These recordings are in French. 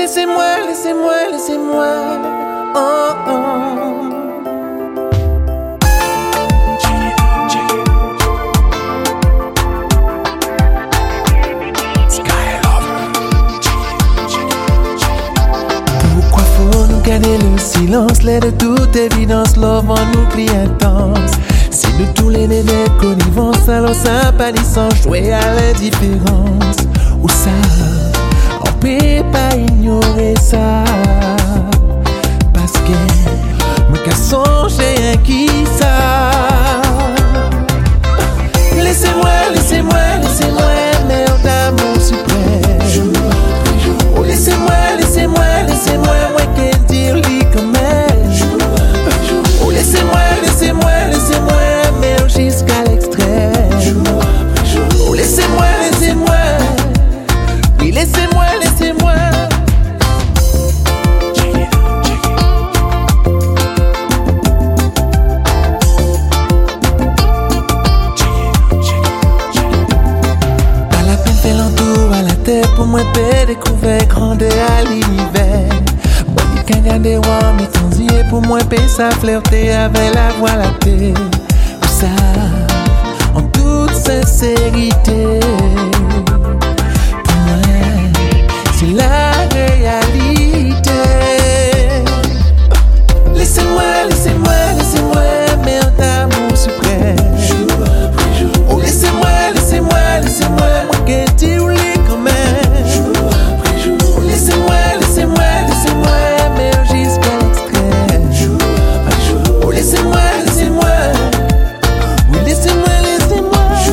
Laissez-moi, laissez-moi, laissez-moi. Oh, oh. Pourquoi faut nous garder le silence? L'air de toute évidence, l'homme en nous crie intense. Si nous tous les nénés connivence, alors ça pas dit sans jouer à l'indifférence. Ou ça, on peut pas ignorer ça. Parce que me qu'à songer à qui ça. Laissez-moi, laissez-moi, laissez-moi, mère d'amour suprême. Oh, laissez-moi, laissez-moi, laissez-moi, moi qu'elle dire lui comme elle. Oh, laissez-moi, laissez-moi, laissez-moi, mère jusqu'à l'extrême. Oh, laissez-moi, laissez-moi. Oui, laissez-moi, laissez-moi. Pas la peine fait l'entour à la tête pour moi de découvrir grandeur à l'univers. Moi dit qu'un gars des rois m'étendit pour moi payer ça flirter avec la voie lactée. Tout ça en toute sincérité. C'est la réalité. Laissez-moi, laissez-moi, laissez-moi, mère d'amour suprême. Oh, laissez-moi, laissez-moi, laissez-moi, moi qu'elle dit ou les quand même. Oh, laissez-moi, laissez-moi, laissez-moi, mère jusqu'à l'extrême. Oh, laissez-moi, laissez-moi. Oui, laissez-moi, laissez-moi.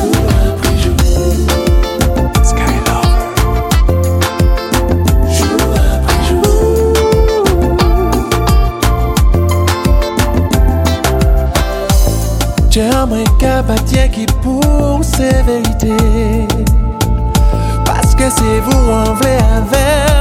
J'aimerais qu'à bâtir qui pour ces vérités. Parce que c'est vous en vrai avec.